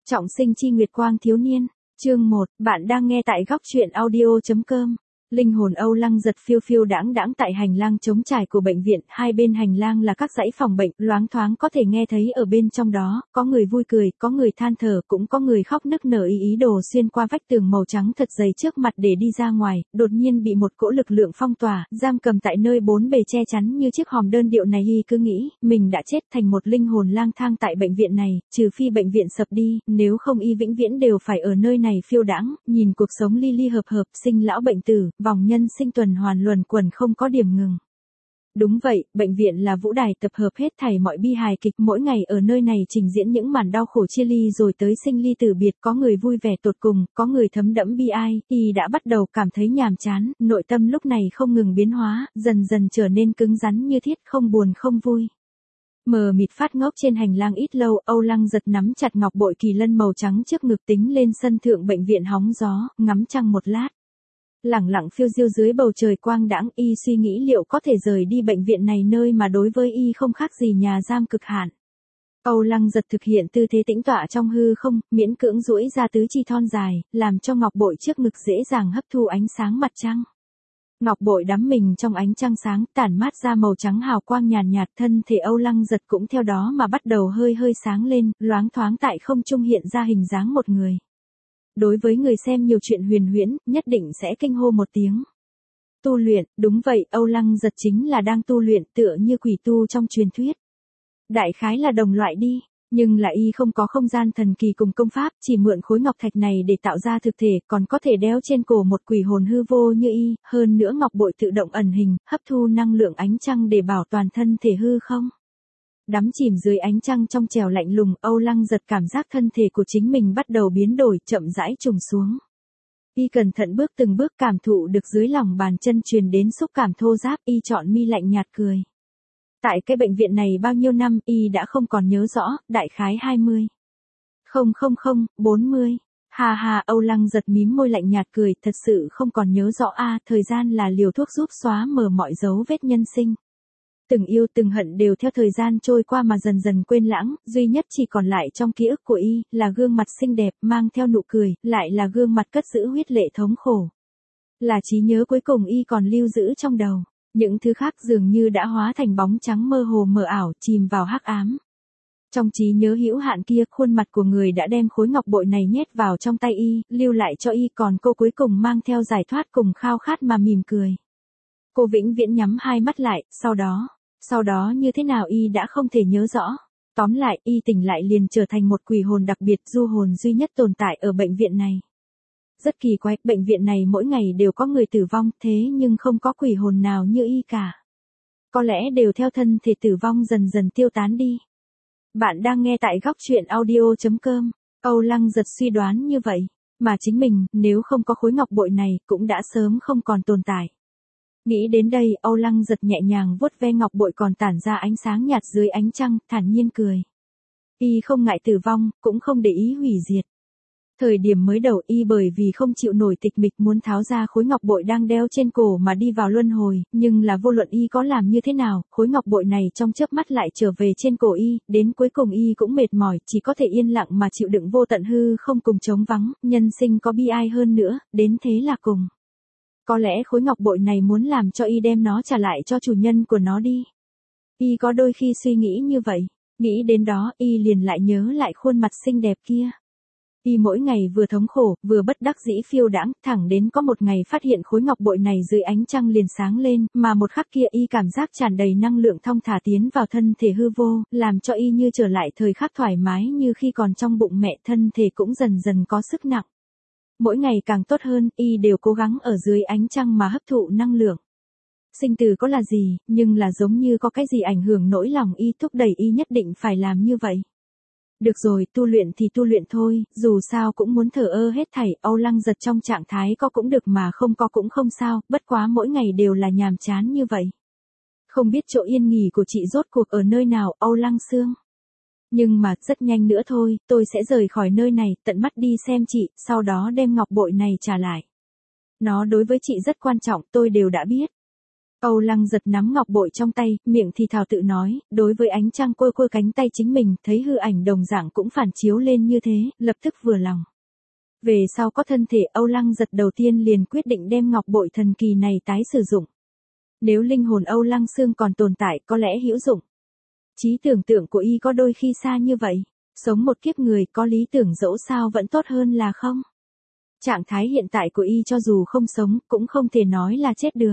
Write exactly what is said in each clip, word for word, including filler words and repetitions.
Trọng sinh chi nguyệt quang thiếu niên. Chương một, bạn đang nghe tại góc truyện audio.com. Linh hồn Âu Lăng giật phiêu phiêu đãng đãng tại hành lang trống trải của bệnh viện, hai bên hành lang là các dãy phòng bệnh, loáng thoáng có thể nghe thấy ở bên trong đó, có người vui cười, có người than thở, cũng có người khóc nức nở ý ý đồ xuyên qua vách tường màu trắng thật dày trước mặt để đi ra ngoài, đột nhiên bị một cỗ lực lượng phong tỏa, giam cầm tại nơi bốn bề che chắn như chiếc hòm đơn điệu này. Y cứ nghĩ, mình đã chết thành một linh hồn lang thang tại bệnh viện này, trừ phi bệnh viện sập đi, nếu không y vĩnh viễn đều phải ở nơi này phiêu đãng, nhìn cuộc sống ly ly hợp hợp, sinh lão bệnh tử, vòng nhân sinh tuần hoàn luẩn quẩn không có điểm ngừng. Đúng vậy, bệnh viện là vũ đài tập hợp hết thảy mọi bi hài kịch, mỗi ngày ở nơi này trình diễn những màn đau khổ chia ly rồi tới sinh ly tử biệt, có người vui vẻ tột cùng, có người thấm đẫm bi ai, y đã bắt đầu cảm thấy nhàm chán, nội tâm lúc này không ngừng biến hóa, dần dần trở nên cứng rắn như thiết, không buồn không vui. Mờ mịt phát ngốc trên hành lang ít lâu, Âu Lăng giật nắm chặt ngọc bội kỳ lân màu trắng trước ngực tính lên sân thượng bệnh viện hóng gió, ngắm trăng một lát. Lẳng lặng phiêu diêu dưới bầu trời quang đãng, y suy nghĩ liệu có thể rời đi bệnh viện này, nơi mà đối với y không khác gì nhà giam cực hạn. Âu Lăng giật thực hiện tư thế tĩnh tọa trong hư không, miễn cưỡng duỗi ra tứ chi thon dài, làm cho ngọc bội trước ngực dễ dàng hấp thu ánh sáng mặt trăng. Ngọc bội đắm mình trong ánh trăng sáng, tản mát ra màu trắng hào quang nhàn nhạt, thân thể Âu Lăng giật cũng theo đó mà bắt đầu hơi hơi sáng lên, loáng thoáng tại không trung hiện ra hình dáng một người. Đối với người xem nhiều chuyện huyền huyễn, nhất định sẽ kinh hô một tiếng. Tu luyện, đúng vậy, Âu Lăng giật chính là đang tu luyện, tựa như quỷ tu trong truyền thuyết. Đại khái là đồng loại đi, nhưng là y không có không gian thần kỳ cùng công pháp, chỉ mượn khối ngọc thạch này để tạo ra thực thể, còn có thể đeo trên cổ một quỷ hồn hư vô như y, hơn nữa ngọc bội tự động ẩn hình, hấp thu năng lượng ánh trăng để bảo toàn thân thể hư không. Đắm chìm dưới ánh trăng trong trèo lạnh lùng, Âu Lăng giật cảm giác thân thể của chính mình bắt đầu biến đổi, chậm rãi trùng xuống. Y cẩn thận bước từng bước cảm thụ được dưới lòng bàn chân truyền đến xúc cảm thô ráp, y chọn mi lạnh nhạt cười. Tại cái bệnh viện này bao nhiêu năm, y đã không còn nhớ rõ, đại khái hai mươi. Không không không, bốn mươi. Ha ha, Âu Lăng giật mím môi lạnh nhạt cười, thật sự không còn nhớ rõ a, à, thời gian là liều thuốc giúp xóa mờ mọi dấu vết nhân sinh. Từng yêu từng hận đều theo thời gian trôi qua mà dần dần quên lãng, duy nhất chỉ còn lại trong ký ức của y, là gương mặt xinh đẹp, mang theo nụ cười, lại là gương mặt cất giữ huyết lệ thống khổ. Là trí nhớ cuối cùng y còn lưu giữ trong đầu, những thứ khác dường như đã hóa thành bóng trắng mơ hồ mờ ảo, chìm vào hắc ám. Trong trí nhớ hữu hạn kia, khuôn mặt của người đã đem khối ngọc bội này nhét vào trong tay y, lưu lại cho y còn cô cuối cùng mang theo giải thoát cùng khao khát mà mỉm cười. Cô vĩnh viễn nhắm hai mắt lại, sau đó... Sau đó như thế nào y đã không thể nhớ rõ. Tóm lại, y tỉnh lại liền trở thành một quỷ hồn đặc biệt, du hồn duy nhất tồn tại ở bệnh viện này. Rất kỳ quái, bệnh viện này mỗi ngày đều có người tử vong, thế nhưng không có quỷ hồn nào như y cả. Có lẽ đều theo thân thể tử vong dần dần tiêu tán đi. Bạn đang nghe tại góc truyện audio.com. Âu Lăng giật suy đoán như vậy. Mà chính mình, nếu không có khối ngọc bội này, cũng đã sớm không còn tồn tại. Nghĩ đến đây, Âu Lăng giật nhẹ nhàng vuốt ve ngọc bội còn tản ra ánh sáng nhạt dưới ánh trăng, thản nhiên cười. Y không ngại tử vong, cũng không để ý hủy diệt. Thời điểm mới đầu y bởi vì không chịu nổi tịch mịch muốn tháo ra khối ngọc bội đang đeo trên cổ mà đi vào luân hồi, nhưng là vô luận y có làm như thế nào, khối ngọc bội này trong chớp mắt lại trở về trên cổ y, đến cuối cùng y cũng mệt mỏi, chỉ có thể yên lặng mà chịu đựng vô tận hư không cùng trống vắng, nhân sinh có bi ai hơn nữa, đến thế là cùng. Có lẽ khối ngọc bội này muốn làm cho y đem nó trả lại cho chủ nhân của nó đi. Y có đôi khi suy nghĩ như vậy, nghĩ đến đó y liền lại nhớ lại khuôn mặt xinh đẹp kia. Y mỗi ngày vừa thống khổ, vừa bất đắc dĩ phiêu đãng, thẳng đến có một ngày phát hiện khối ngọc bội này dưới ánh trăng liền sáng lên, mà một khắc kia y cảm giác tràn đầy năng lượng thong thả tiến vào thân thể hư vô, làm cho y như trở lại thời khắc thoải mái như khi còn trong bụng mẹ, thân thể cũng dần dần có sức nặng. Mỗi ngày càng tốt hơn, y đều cố gắng ở dưới ánh trăng mà hấp thụ năng lượng. Sinh tử có là gì, nhưng là giống như có cái gì ảnh hưởng nỗi lòng y, thúc đẩy y nhất định phải làm như vậy. Được rồi, tu luyện thì tu luyện thôi, dù sao cũng muốn thờ ơ hết thảy, Âu Lăng giật trong trạng thái có cũng được mà không có cũng không sao, bất quá mỗi ngày đều là nhàm chán như vậy. Không biết chỗ yên nghỉ của chị rốt cuộc ở nơi nào, Âu Lăng Sương. Nhưng mà, rất nhanh nữa thôi, tôi sẽ rời khỏi nơi này, tận mắt đi xem chị, sau đó đem ngọc bội này trả lại. Nó đối với chị rất quan trọng, tôi đều đã biết. Âu Lăng giật nắm ngọc bội trong tay, miệng thì thào tự nói, đối với ánh trăng côi côi cánh tay chính mình, thấy hư ảnh đồng dạng cũng phản chiếu lên như thế, lập tức vừa lòng. Về sau có thân thể Âu Lăng giật đầu tiên liền quyết định đem ngọc bội thần kỳ này tái sử dụng. Nếu linh hồn Âu Lăng Sương còn tồn tại có lẽ hữu dụng. Trí tưởng tượng của y có đôi khi xa như vậy, sống một kiếp người có lý tưởng dẫu sao vẫn tốt hơn là không. Trạng thái hiện tại của y cho dù không sống cũng không thể nói là chết được.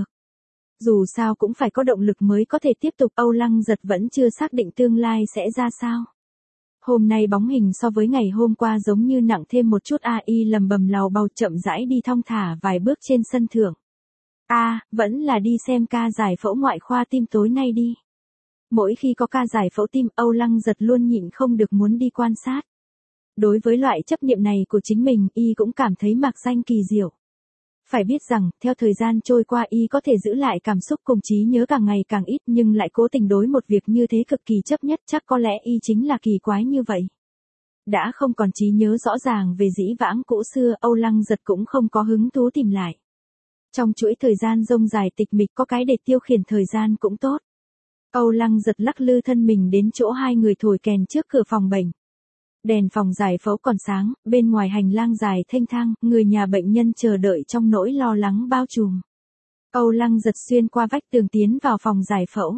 Dù sao cũng phải có động lực mới có thể tiếp tục. Âu Lăng giật vẫn chưa xác định tương lai sẽ ra sao. Hôm nay bóng hình so với ngày hôm qua giống như nặng thêm một chút. A Y lầm bầm lào bào chậm rãi đi thong thả vài bước trên sân thượng. A, à, vẫn là đi xem ca giải phẫu ngoại khoa tim tối nay đi. Mỗi khi có ca giải phẫu tim, Âu Lăng giật luôn nhịn không được muốn đi quan sát. Đối với loại chấp niệm này của chính mình, y cũng cảm thấy mạc danh kỳ diệu. Phải biết rằng, theo thời gian trôi qua y có thể giữ lại cảm xúc cùng trí nhớ càng ngày càng ít nhưng lại cố tình đối một việc như thế cực kỳ chấp nhất, chắc có lẽ y chính là kỳ quái như vậy. Đã không còn trí nhớ rõ ràng về dĩ vãng cũ xưa, Âu Lăng giật cũng không có hứng thú tìm lại. Trong chuỗi thời gian rông dài tịch mịch có cái để tiêu khiển thời gian cũng tốt. Âu Lăng giật lắc lư thân mình đến chỗ hai người thổi kèn trước cửa phòng bệnh. Đèn phòng giải phẫu còn sáng, bên ngoài hành lang dài thênh thang, người nhà bệnh nhân chờ đợi trong nỗi lo lắng bao trùm. Âu Lăng giật xuyên qua vách tường tiến vào phòng giải phẫu.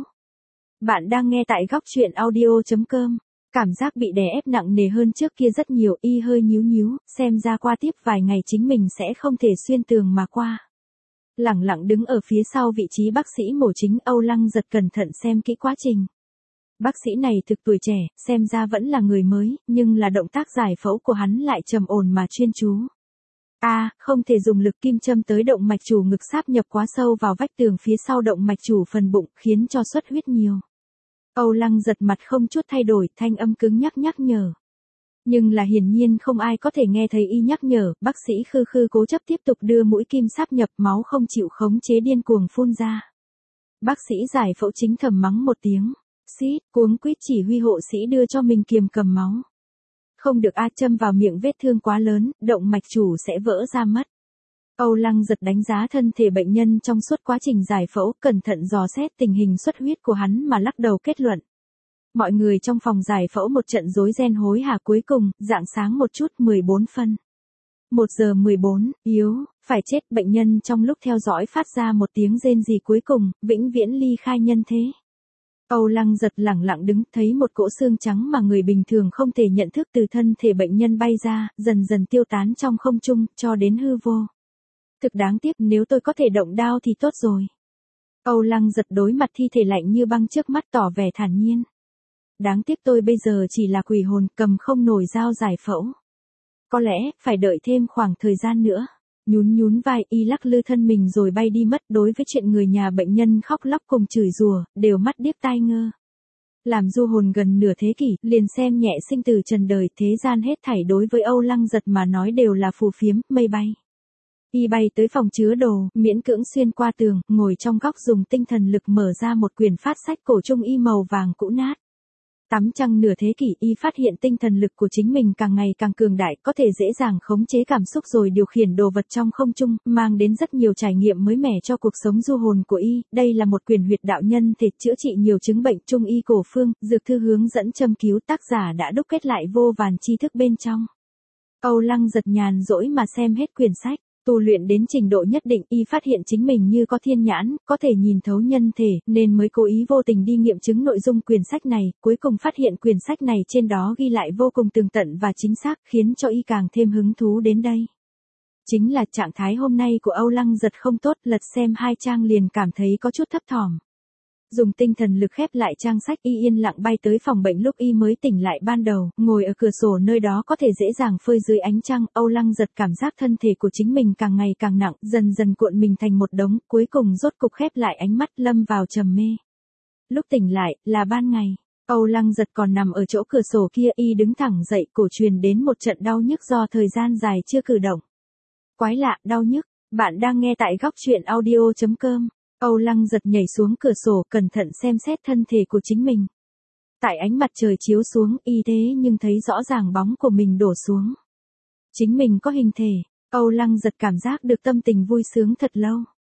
Bạn đang nghe tại góc truyện audio chấm com. Cảm giác bị đè ép nặng nề hơn trước kia rất nhiều, y hơi nhíu nhíu, xem ra qua tiếp vài ngày chính mình sẽ không thể xuyên tường mà qua. Lẳng lặng đứng ở phía sau vị trí bác sĩ mổ chính, Âu Lăng giật cẩn thận xem kỹ quá trình. Bác sĩ này thực tuổi trẻ, xem ra vẫn là người mới, nhưng là động tác giải phẫu của hắn lại trầm ổn mà chuyên chú. A, à, không thể dùng lực kim châm tới động mạch chủ ngực sáp nhập quá sâu vào vách tường phía sau động mạch chủ phần bụng, khiến cho xuất huyết nhiều. Âu Lăng giật mặt không chút thay đổi, thanh âm cứng nhắc nhắc nhở. Nhưng là hiển nhiên không ai có thể nghe thấy y nhắc nhở, bác sĩ khư khư cố chấp tiếp tục đưa mũi kim sáp nhập, máu không chịu khống chế điên cuồng phun ra. Bác sĩ giải phẫu chính thầm mắng một tiếng. Xít, cuống quýt chỉ huy hộ sĩ đưa cho mình kiềm cầm máu. Không được a, châm vào miệng vết thương quá lớn, động mạch chủ sẽ vỡ ra mất. Âu Lăng giật đánh giá thân thể bệnh nhân trong suốt quá trình giải phẫu, cẩn thận dò xét tình hình xuất huyết của hắn mà lắc đầu kết luận. Mọi người trong phòng giải phẫu một trận rối ren hối hả, cuối cùng, rạng sáng một chút, mười bốn phân. một giờ mười bốn, yếu, phải chết. Bệnh nhân trong lúc theo dõi phát ra một tiếng rên rỉ, cuối cùng, vĩnh viễn ly khai nhân thế. Âu Lăng giật lẳng lặng đứng, thấy một cỗ xương trắng mà người bình thường không thể nhận thức từ thân thể bệnh nhân bay ra, dần dần tiêu tán trong không trung, cho đến hư vô. Thực đáng tiếc, nếu tôi có thể động đao thì tốt rồi. Âu Lăng giật đối mặt thi thể lạnh như băng trước mắt tỏ vẻ thản nhiên. Đáng tiếc tôi bây giờ chỉ là quỷ hồn, cầm không nổi dao giải phẫu. Có lẽ, phải đợi thêm khoảng thời gian nữa. Nhún nhún vai, y lắc lư thân mình rồi bay đi mất. Đối với chuyện người nhà bệnh nhân khóc lóc cùng chửi rủa, đều mắt điếc tai ngơ. Làm du hồn gần nửa thế kỷ, liền xem nhẹ sinh tử trần đời, thế gian hết thảy đối với Âu Lăng giật mà nói đều là phù phiếm, mây bay. Y bay tới phòng chứa đồ, miễn cưỡng xuyên qua tường, ngồi trong góc dùng tinh thần lực mở ra một quyển phát sách cổ trung y màu vàng cũ nát. Tắm trăng nửa thế kỷ, y phát hiện tinh thần lực của chính mình càng ngày càng cường đại, có thể dễ dàng khống chế cảm xúc rồi điều khiển đồ vật trong không trung, mang đến rất nhiều trải nghiệm mới mẻ cho cuộc sống du hồn của y. Đây là một quyển huyệt đạo nhân thể, chữa trị nhiều chứng bệnh, trung y cổ phương, dược thư hướng dẫn châm cứu, tác giả đã đúc kết lại vô vàn tri thức bên trong. Âu Lăng giật nhàn rỗi mà xem hết quyển sách. Tu luyện đến trình độ nhất định, y phát hiện chính mình như có thiên nhãn, có thể nhìn thấu nhân thể, nên mới cố ý vô tình đi nghiệm chứng nội dung quyển sách này, cuối cùng phát hiện quyển sách này trên đó ghi lại vô cùng tường tận và chính xác, khiến cho y càng thêm hứng thú đến đây. Chính là trạng thái hôm nay của Âu Lăng giật không tốt, lật xem hai trang liền cảm thấy có chút thấp thỏm. Dùng tinh thần lực khép lại trang sách, y yên lặng bay tới phòng bệnh lúc y mới tỉnh lại ban đầu, ngồi ở cửa sổ nơi đó có thể dễ dàng phơi dưới ánh trăng. Âu Lăng giật cảm giác thân thể của chính mình càng ngày càng nặng, dần dần cuộn mình thành một đống, cuối cùng rốt cục khép lại ánh mắt, lâm vào trầm mê. Lúc tỉnh lại, là ban ngày. Âu Lăng giật còn nằm ở chỗ cửa sổ kia, y đứng thẳng dậy, cổ truyền đến một trận đau nhức do thời gian dài chưa cử động. Quái lạ, đau nhức. Bạn đang nghe tại góc truyện audio chấm com. Âu Lăng giật nhảy xuống cửa sổ, cẩn thận xem xét thân thể của chính mình. Tại ánh mặt trời chiếu xuống, y thế nhưng thấy rõ ràng bóng của mình đổ xuống. Chính mình có hình thể. Âu Lăng giật cảm giác được tâm tình vui sướng thật lâu.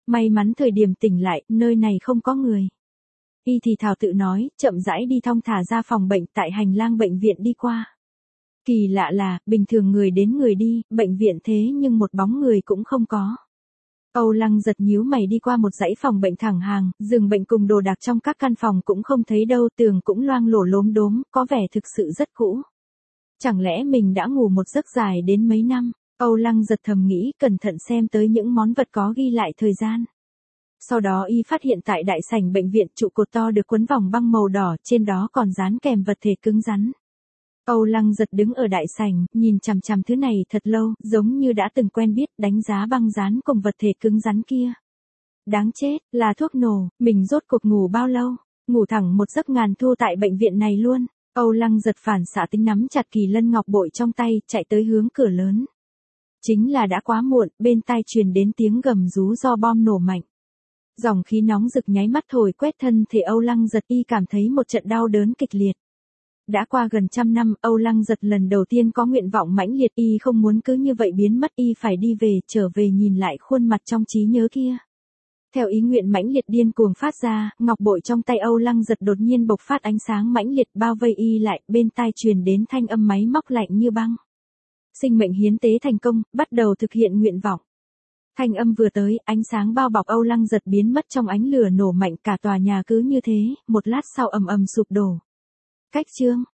May mắn thời điểm tỉnh lại, nơi này không có người. Y thì thào tự nói, chậm rãi đi thong thả ra phòng bệnh tại hành lang bệnh viện đi qua. Kỳ lạ là, bình thường người đến người đi, bệnh viện thế nhưng một bóng người cũng không có. Âu Lăng giật nhíu mày đi qua một dãy phòng bệnh thẳng hàng, giường bệnh cùng đồ đạc trong các căn phòng cũng không thấy đâu, tường cũng loang lổ lốm đốm, có vẻ thực sự rất cũ. Chẳng lẽ mình đã ngủ một giấc dài đến mấy năm? Âu Lăng giật thầm nghĩ, cẩn thận xem tới những món vật có ghi lại thời gian. Sau đó y phát hiện tại đại sảnh bệnh viện trụ cột to được quấn vòng băng màu đỏ, trên đó còn dán kèm vật thể cứng rắn. Âu Lăng giật đứng ở đại sảnh, nhìn chằm chằm thứ này thật lâu, giống như đã từng quen biết, đánh giá băng dán cùng vật thể cứng rắn kia. Đáng chết, là thuốc nổ, mình rốt cuộc ngủ bao lâu? Ngủ thẳng một giấc ngàn thu tại bệnh viện này luôn. Âu Lăng giật phản xạ tính nắm chặt kỳ lân ngọc bội trong tay, chạy tới hướng cửa lớn. Chính là đã quá muộn, bên tai truyền đến tiếng gầm rú do bom nổ mạnh. Dòng khí nóng rực nháy mắt thổi quét thân thể Âu Lăng giật, y cảm thấy một trận đau đớn kịch liệt. Đã qua gần trăm năm, Âu Lăng giật lần đầu tiên có nguyện vọng mãnh liệt, y không muốn cứ như vậy biến mất, y phải đi về, trở về nhìn lại khuôn mặt trong trí nhớ kia. Theo ý nguyện mãnh liệt điên cuồng phát ra, ngọc bội trong tay Âu Lăng giật đột nhiên bộc phát ánh sáng mãnh liệt bao vây y lại, bên tai truyền đến thanh âm máy móc lạnh như băng. Sinh mệnh hiến tế thành công, bắt đầu thực hiện nguyện vọng. Thanh âm vừa tới, ánh sáng bao bọc Âu Lăng giật biến mất trong ánh lửa nổ mạnh, cả tòa nhà cứ như thế, một lát sau ầm ầm sụp đổ. Cách chương